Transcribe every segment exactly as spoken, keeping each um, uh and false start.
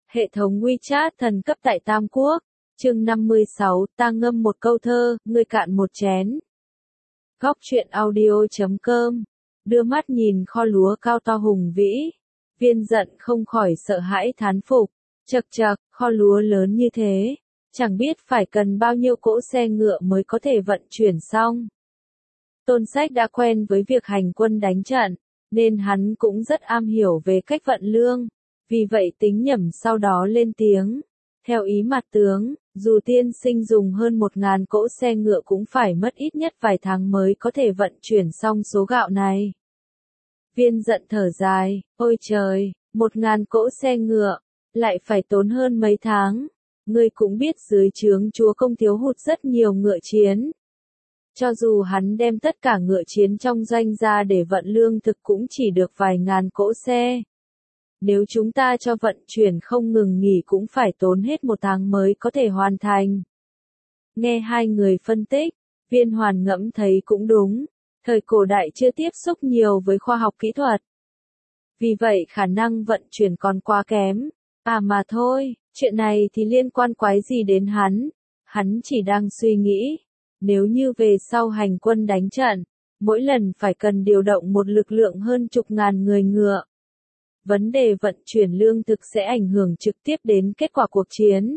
Hệ thống WeChat thần cấp tại Tam Quốc, chương năm mươi sáu, ta ngâm một câu thơ, ngươi cạn một chén. Góc truyện audio chấm com, đưa mắt nhìn kho lúa cao to hùng vĩ, Viên Dận không khỏi sợ hãi thán phục, chậc chậc, kho lúa lớn như thế, chẳng biết phải cần bao nhiêu cỗ xe ngựa mới có thể vận chuyển xong. Tôn Sách đã quen với việc hành quân đánh trận, nên hắn cũng rất am hiểu về cách vận lương. Vì vậy tính nhẩm sau đó lên tiếng, theo ý mặt tướng, dù tiên sinh dùng hơn một ngàn cỗ xe ngựa cũng phải mất ít nhất vài tháng mới có thể vận chuyển xong số gạo này. Viên Dận thở dài, ôi trời, một ngàn cỗ xe ngựa, lại phải tốn hơn mấy tháng. Ngươi cũng biết dưới trướng chúa công thiếu hụt rất nhiều ngựa chiến. Cho dù hắn đem tất cả ngựa chiến trong doanh ra để vận lương thực cũng chỉ được vài ngàn cỗ xe. Nếu chúng ta cho vận chuyển không ngừng nghỉ cũng phải tốn hết một tháng mới có thể hoàn thành. Nghe hai người phân tích, Viên Hoàn ngẫm thấy cũng đúng, thời cổ đại chưa tiếp xúc nhiều với khoa học kỹ thuật. Vì vậy khả năng vận chuyển còn quá kém. À mà thôi, chuyện này thì liên quan quái gì đến hắn, hắn chỉ đang suy nghĩ, nếu như về sau hành quân đánh trận, mỗi lần phải cần điều động một lực lượng hơn chục ngàn người ngựa. Vấn đề vận chuyển lương thực sẽ ảnh hưởng trực tiếp đến kết quả cuộc chiến.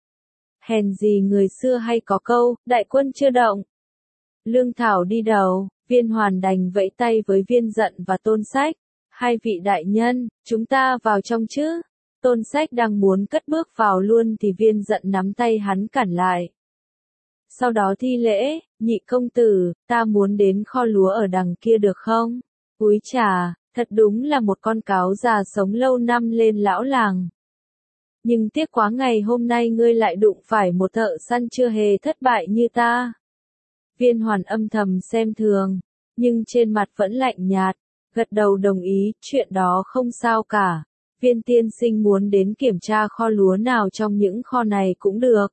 Hèn gì người xưa hay có câu, đại quân chưa động, lương thảo đi đầu. Viên Hoàn đành vẫy tay với Viên Dận và Tôn Sách, hai vị đại nhân, chúng ta vào trong chứ. Tôn Sách đang muốn cất bước vào luôn thì Viên Dận nắm tay hắn cản lại. Sau đó thi lễ, nhị công tử, ta muốn đến kho lúa ở đằng kia được không? Úi chà, thật đúng là một con cáo già sống lâu năm lên lão làng. Nhưng tiếc quá ngày hôm nay ngươi lại đụng phải một thợ săn chưa hề thất bại như ta. Viên Hoàn âm thầm xem thường, nhưng trên mặt vẫn lạnh nhạt, gật đầu đồng ý, chuyện đó không sao cả. Viên tiên sinh muốn đến kiểm tra kho lúa nào trong những kho này cũng được.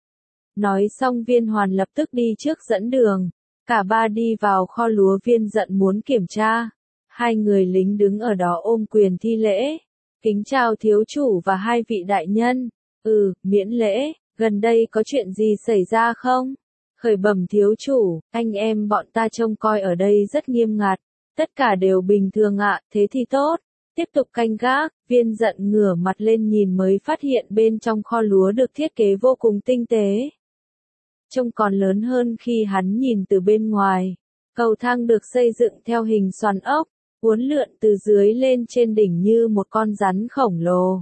Nói xong Viên Hoàn lập tức đi trước dẫn đường, cả ba đi vào kho lúa Viên Dận muốn kiểm tra. Hai người lính đứng ở đó ôm quyền thi lễ, kính chào thiếu chủ và hai vị đại nhân. Ừ, miễn lễ, gần đây có chuyện gì xảy ra không? Khởi bẩm thiếu chủ, anh em bọn ta trông coi ở đây rất nghiêm ngặt, tất cả đều bình thường ạ, thế thì tốt. Tiếp tục canh gác, Viên Dận ngửa mặt lên nhìn mới phát hiện bên trong kho lúa được thiết kế vô cùng tinh tế. Trông còn lớn hơn khi hắn nhìn từ bên ngoài. Cầu thang được xây dựng theo hình xoắn ốc, uốn lượn từ dưới lên trên đỉnh như một con rắn khổng lồ.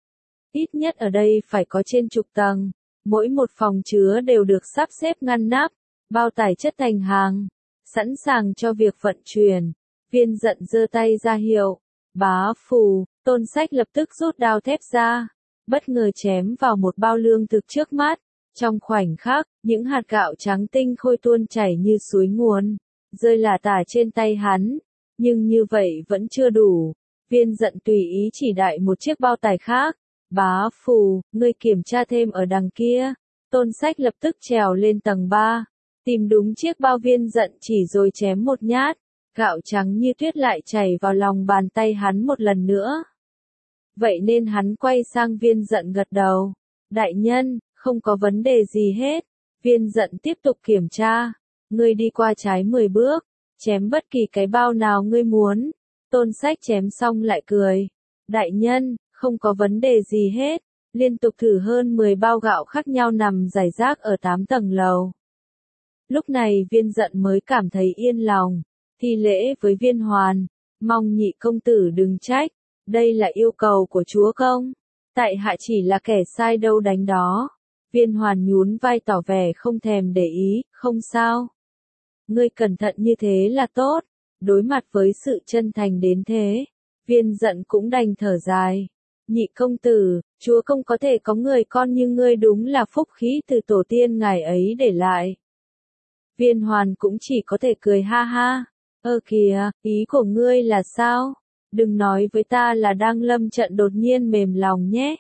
Ít nhất ở đây phải có trên chục tầng, mỗi một phòng chứa đều được sắp xếp ngăn nắp, bao tải chất thành hàng, sẵn sàng cho việc vận chuyển. Viên Dận giơ tay ra hiệu, bá phù, Tôn Sách lập tức rút đao thép ra, bất ngờ chém vào một bao lương thực trước mắt. Trong khoảnh khắc, những hạt gạo trắng tinh khôi tuôn chảy như suối nguồn, rơi lả tả trên tay hắn. Nhưng như vậy vẫn chưa đủ. Viên Dận tùy ý chỉ đại một chiếc bao tải khác. Bá phù, ngươi kiểm tra thêm ở đằng kia. Tôn Sách lập tức trèo lên tầng ba, tìm đúng chiếc bao Viên Dận chỉ rồi chém một nhát. Gạo trắng như tuyết lại chảy vào lòng bàn tay hắn một lần nữa. Vậy nên hắn quay sang Viên Dận gật đầu. Đại nhân, không có vấn đề gì hết. Viên Dận tiếp tục kiểm tra. Ngươi đi qua trái mười bước, chém bất kỳ cái bao nào ngươi muốn. Tôn Sách chém xong lại cười. Đại nhân, không có vấn đề gì hết. Liên tục thử hơn mười bao gạo khác nhau nằm rải rác ở tám tầng lầu. Lúc này Viên Dận mới cảm thấy yên lòng. Thi lễ với Viên Hoàn, mong nhị công tử đừng trách, đây là yêu cầu của chúa công, tại hạ chỉ là kẻ sai đâu đánh đó. Viên Hoàn nhún vai tỏ vẻ không thèm để ý, không sao. Ngươi cẩn thận như thế là tốt, đối mặt với sự chân thành đến thế, Viên Dận cũng đành thở dài. Nhị công tử, chúa công có thể có người con như ngươi đúng là phúc khí từ tổ tiên ngài ấy để lại. Viên Hoàn cũng chỉ có thể cười ha ha. Ơ kìa, ý của ngươi là sao? Đừng nói với ta là đang lâm trận đột nhiên mềm lòng nhé.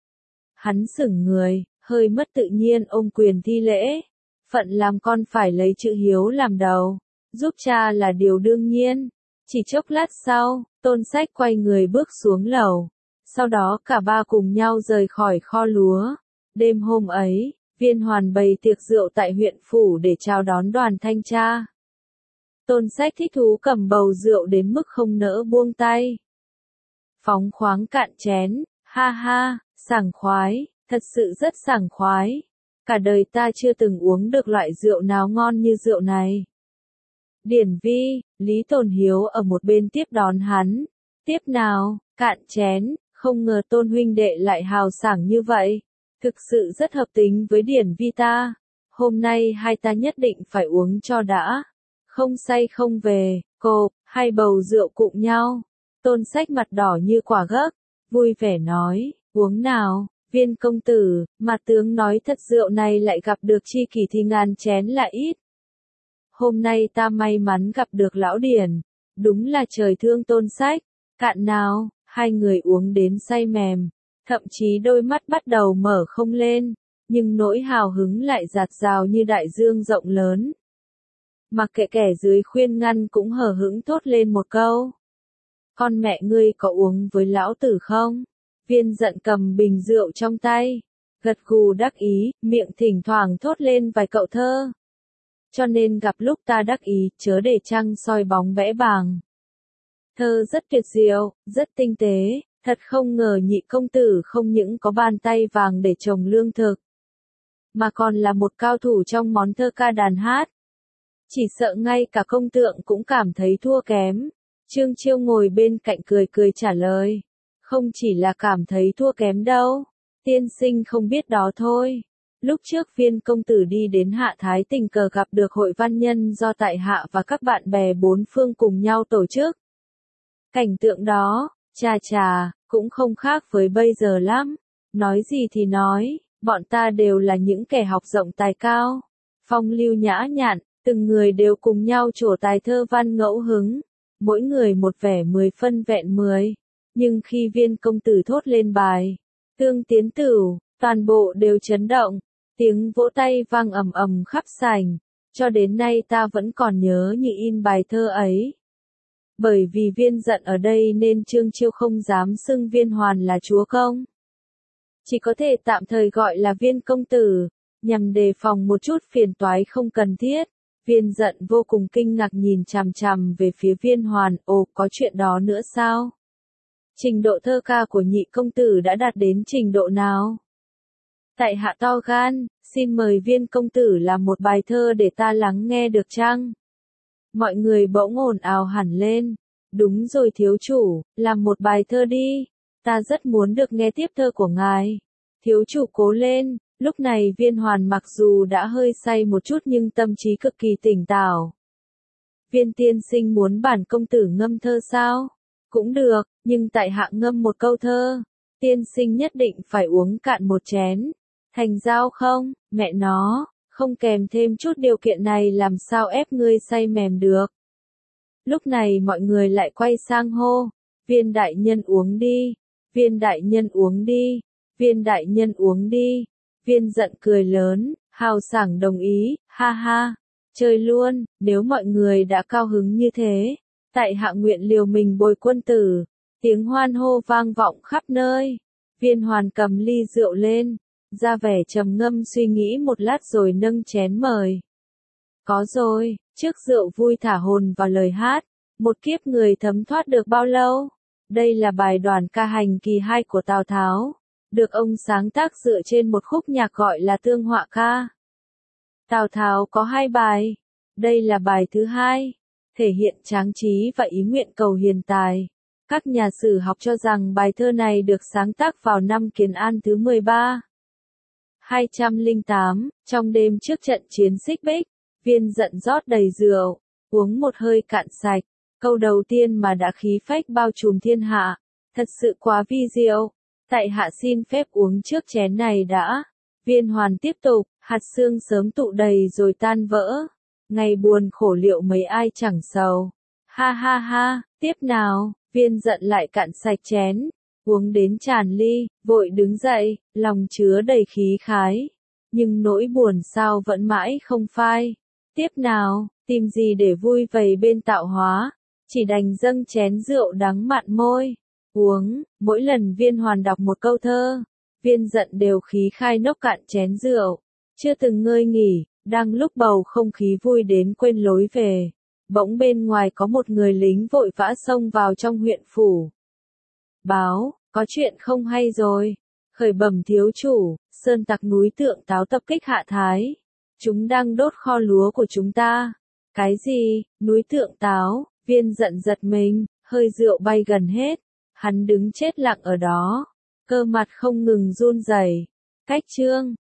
Hắn sững người, hơi mất tự nhiên ôm quyền thi lễ. Phận làm con phải lấy chữ hiếu làm đầu, giúp cha là điều đương nhiên. Chỉ chốc lát sau, Tôn Sách quay người bước xuống lầu. Sau đó cả ba cùng nhau rời khỏi kho lúa. Đêm hôm ấy, Viên Hoàn bày tiệc rượu tại huyện phủ để chào đón đoàn thanh tra. Tôn Sách thích thú cầm bầu rượu đến mức không nỡ buông tay. Phóng khoáng cạn chén, ha ha, sảng khoái, thật sự rất sảng khoái. Cả đời ta chưa từng uống được loại rượu nào ngon như rượu này. Điển Vi, Lý Tồn Hiếu ở một bên tiếp đón hắn. Tiếp nào, cạn chén, không ngờ Tôn huynh đệ lại hào sảng như vậy. Thực sự rất hợp tính với Điển Vi ta. Hôm nay hai ta nhất định phải uống cho đã. Không say không về, cộp, hai bầu rượu cùng nhau. Tôn Sách mặt đỏ như quả gấc, vui vẻ nói, uống nào, Viên công tử, mà tướng nói thật rượu này lại gặp được tri kỷ thì ngàn chén là ít. Hôm nay ta may mắn gặp được lão Điển, đúng là trời thương Tôn Sách, cạn nào, hai người uống đến say mềm, thậm chí đôi mắt bắt đầu mở không lên, nhưng nỗi hào hứng lại dạt dào như đại dương rộng lớn. Mặc kệ kẻ dưới khuyên ngăn cũng hờ hững thốt lên một câu. Con mẹ ngươi có uống với lão tử không? Viên giận cầm bình rượu trong tay, gật gù đắc ý, miệng thỉnh thoảng thốt lên vài cậu thơ. Cho nên gặp lúc ta đắc ý, chớ để trăng soi bóng vẽ bàng. Thơ rất tuyệt diệu, rất tinh tế, thật không ngờ Nhị công tử không những có bàn tay vàng để trồng lương thực, mà còn là một cao thủ trong món thơ ca đàn hát. Chỉ sợ ngay cả công tượng cũng cảm thấy thua kém. Trương Chiêu ngồi bên cạnh cười cười trả lời. Không chỉ là cảm thấy thua kém đâu. Tiên sinh không biết đó thôi. Lúc trước Viên công tử đi đến Hạ Thái tình cờ gặp được hội văn nhân do tại Hạ và các bạn bè bốn phương cùng nhau tổ chức. Cảnh tượng đó, chà chà, cũng không khác với bây giờ lắm. Nói gì thì nói, bọn ta đều là những kẻ học rộng tài cao. Phong lưu nhã nhặn, từng người đều cùng nhau trổ tài thơ văn ngẫu hứng. Mỗi người một vẻ mười phân vẹn mười. Nhưng khi Viên công tử thốt lên bài Tương Tiến Tửu, toàn bộ đều chấn động. Tiếng vỗ tay vang ầm ầm khắp sảnh. Cho đến nay ta vẫn còn nhớ như in bài thơ ấy. Bởi vì Viên giận ở đây nên Trương Chiêu không dám xưng Viên Hoàn là chúa công. Chỉ có thể tạm thời gọi là Viên công tử, nhằm đề phòng một chút phiền toái không cần thiết. Viên giận vô cùng kinh ngạc nhìn chằm chằm về phía Viên Hoàn, ồ, có chuyện đó nữa sao? Trình độ thơ ca của Nhị công tử đã đạt đến trình độ nào? Tại hạ to gan, xin mời Viên công tử làm một bài thơ để ta lắng nghe được chăng? Mọi người bỗng ồn ào hẳn lên. Đúng rồi thiếu chủ, làm một bài thơ đi. Ta rất muốn được nghe tiếp thơ của ngài. Thiếu chủ cố lên. Lúc này Viên Hoàn mặc dù đã hơi say một chút nhưng tâm trí cực kỳ tỉnh táo. Viên tiên sinh muốn bản công tử ngâm thơ sao? Cũng được, nhưng tại hạ ngâm một câu thơ. Tiên sinh nhất định phải uống cạn một chén. Thành giao không? Mẹ nó, không kèm thêm chút điều kiện này làm sao ép ngươi say mềm được. Lúc này mọi người lại quay sang hô. Viên đại nhân uống đi. Viên đại nhân uống đi. Viên đại nhân uống đi. Viên giận cười lớn, hào sảng đồng ý, ha ha, chơi luôn, nếu mọi người đã cao hứng như thế, tại hạ nguyện liều mình bồi quân tử, tiếng hoan hô vang vọng khắp nơi. Viên Hoàn cầm ly rượu lên, ra vẻ trầm ngâm suy nghĩ một lát rồi nâng chén mời. Có rồi, trước rượu vui thả hồn vào lời hát, một kiếp người thấm thoát được bao lâu? Đây là bài đoàn ca hành kỳ hai của Tào Tháo. Được ông sáng tác dựa trên một khúc nhạc gọi là Tương Họa Ca. Tào Tháo có hai bài. Đây là bài thứ hai, thể hiện tráng trí và ý nguyện cầu hiền tài. Các nhà sử học cho rằng bài thơ này được sáng tác vào năm Kiến An thứ mười ba. hai trăm lẻ tám, trong đêm trước trận chiến Xích Bích, Viên giận rót đầy rượu, uống một hơi cạn sạch. Câu đầu tiên mà đã khí phách bao trùm thiên hạ, thật sự quá vi diệu. Tại hạ xin phép uống trước chén này đã. Viên Hoàn tiếp tục, hạt sương sớm tụ đầy rồi tan vỡ. Ngày buồn khổ liệu mấy ai chẳng sầu. Ha ha ha, tiếp nào, Viên giận lại cạn sạch chén. Uống đến tràn ly, vội đứng dậy, lòng chứa đầy khí khái. Nhưng nỗi buồn sao vẫn mãi không phai. Tiếp nào, tìm gì để vui vầy bên tạo hóa. Chỉ đành dâng chén rượu đắng mặn môi. Uống, mỗi lần Viên Hoàn đọc một câu thơ, Viên giận đều khí khai nốc cạn chén rượu, chưa từng ngơi nghỉ, đang lúc bầu không khí vui đến quên lối về. Bỗng bên ngoài có một người lính vội vã xông vào trong huyện phủ. Báo, có chuyện không hay rồi. Khởi bẩm thiếu chủ, sơn tặc núi Tượng Táo tập kích Hạ Thái. Chúng đang đốt kho lúa của chúng ta. Cái gì, núi Tượng Táo? Viên giận giật mình, hơi rượu bay gần hết. Hắn đứng chết lặng ở đó, cơ mặt không ngừng run rẩy. Cách chương